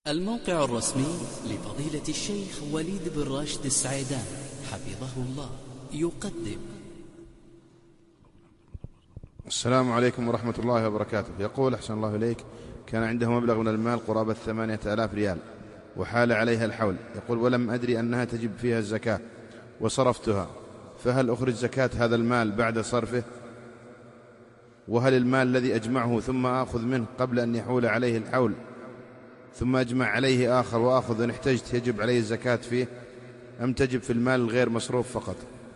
الموقع الرسمي لفضيلة الشيخ وليد بن راشد السعيدان حفظه الله يقدم. السلام عليكم ورحمة الله وبركاته. يقول أحسن الله إليك: كان عنده مبلغ من المال قرابة 8,000 ريال وحال عليها الحول. يقول: ولم أدري أنها تجب فيها الزكاة وصرفتها، فهل أخرج زكاة هذا المال بعد صرفه؟ وهل المال الذي أجمعه ثم آخذ منه قبل أن يحول عليه الحول ثم أجمع عليه آخر وآخذ إن احتجت يجب عليه الزكاة فيه، أم تجب في المال الغير مصروف فقط؟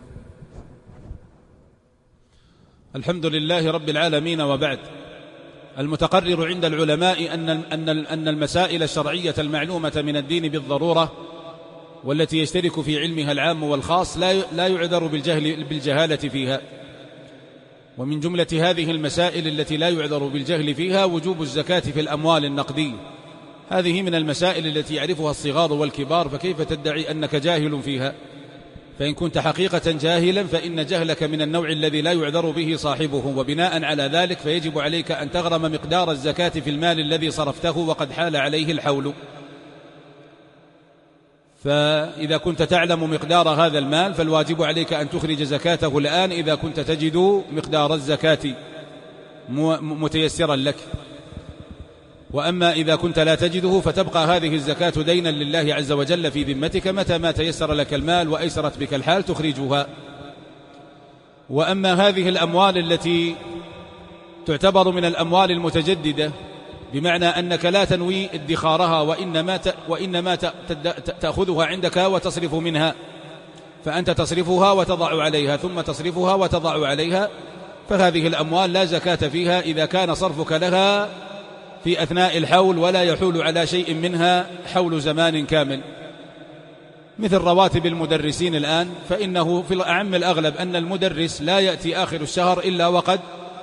الحمد لله رب العالمين، وبعد. المتقرر عند العلماء أن المسائل الشرعية المعلومة من الدين بالضرورة والتي يشترك في علمها العام والخاص لا يعذر بالجهالة فيها. ومن جملة هذه المسائل التي لا يعذر بالجهل فيها وجوب الزكاة في الأموال النقدية. هذه من المسائل التي يعرفها الصغار والكبار، فكيف تدعي أنك جاهل فيها؟ فإن كنت حقيقة جاهلا فإن جهلك من النوع الذي لا يعذر به صاحبه، وبناء على ذلك فيجب عليك أن تغرم مقدار الزكاة في المال الذي صرفته وقد حال عليه الحول. فإذا كنت تعلم مقدار هذا المال فالواجب عليك أن تخرج زكاته الآن إذا كنت تجد مقدار الزكاة متيسرا لك. وأما إذا كنت لا تجده فتبقى هذه الزكاة دينا لله عز وجل في ذمتك، متى ما تيسر لك المال وأيسرت بك الحال تخرجها. وأما هذه الأموال التي تعتبر من الأموال المتجددة، بمعنى أنك لا تنوي ادخارها وإنما تأخذها عندك وتصرف منها، فأنت تصرفها وتضع عليها ثم تصرفها وتضع عليها، فهذه الأموال لا زكاة فيها إذا كان صرفك لها في أثناء الحول ولا يحول على شيء منها حول زمان كامل. مثل رواتب المدرسين الآن، فإنه في الأعم الأغلب أن المدرس لا يأتي آخر الشهر إلا وقد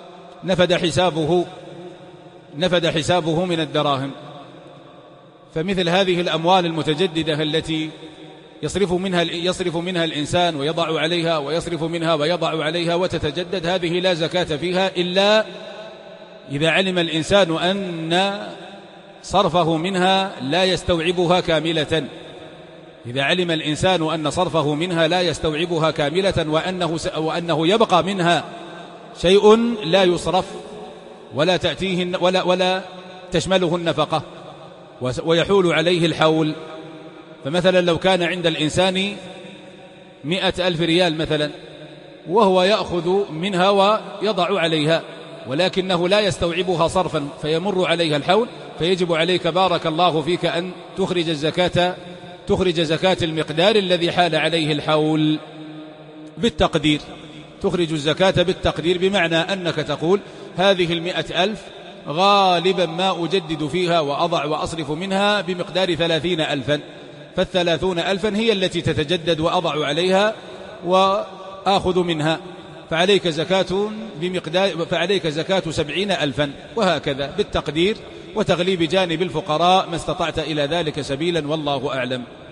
نفد حسابه من الدراهم. فمثل هذه الأموال المتجددة التي يصرف منها الإنسان ويضع عليها ويصرف منها ويضع عليها وتتجدد، هذه لا زكاة فيها إلا إذا علم الإنسان أن صرفه منها لا يستوعبها كاملة. إذا علم الإنسان أن صرفه منها لا يستوعبها كاملة وأنه يبقى منها شيء لا يصرف ولا تأتيه ولا تشمله النفقة ويحول عليه الحول. فمثلا لو كان عند الإنسان 100,000 ريال مثلا، وهو يأخذ منها ويضع عليها ولكنه لا يستوعبها صرفا فيمر عليها الحول، فيجب عليك بارك الله فيك أن تخرج زكاة المقدار الذي حال عليه الحول بالتقدير. تخرج الزكاة بالتقدير، بمعنى أنك تقول هذه 100,000 غالبا ما أجدد فيها وأضع وأصرف منها بمقدار 30,000، فال30,000 هي التي تتجدد وأضع عليها وآخذ منها، فعليك زكاة 70,000، وهكذا بالتقدير وتغليب جانب الفقراء ما استطعت إلى ذلك سبيلا، والله أعلم.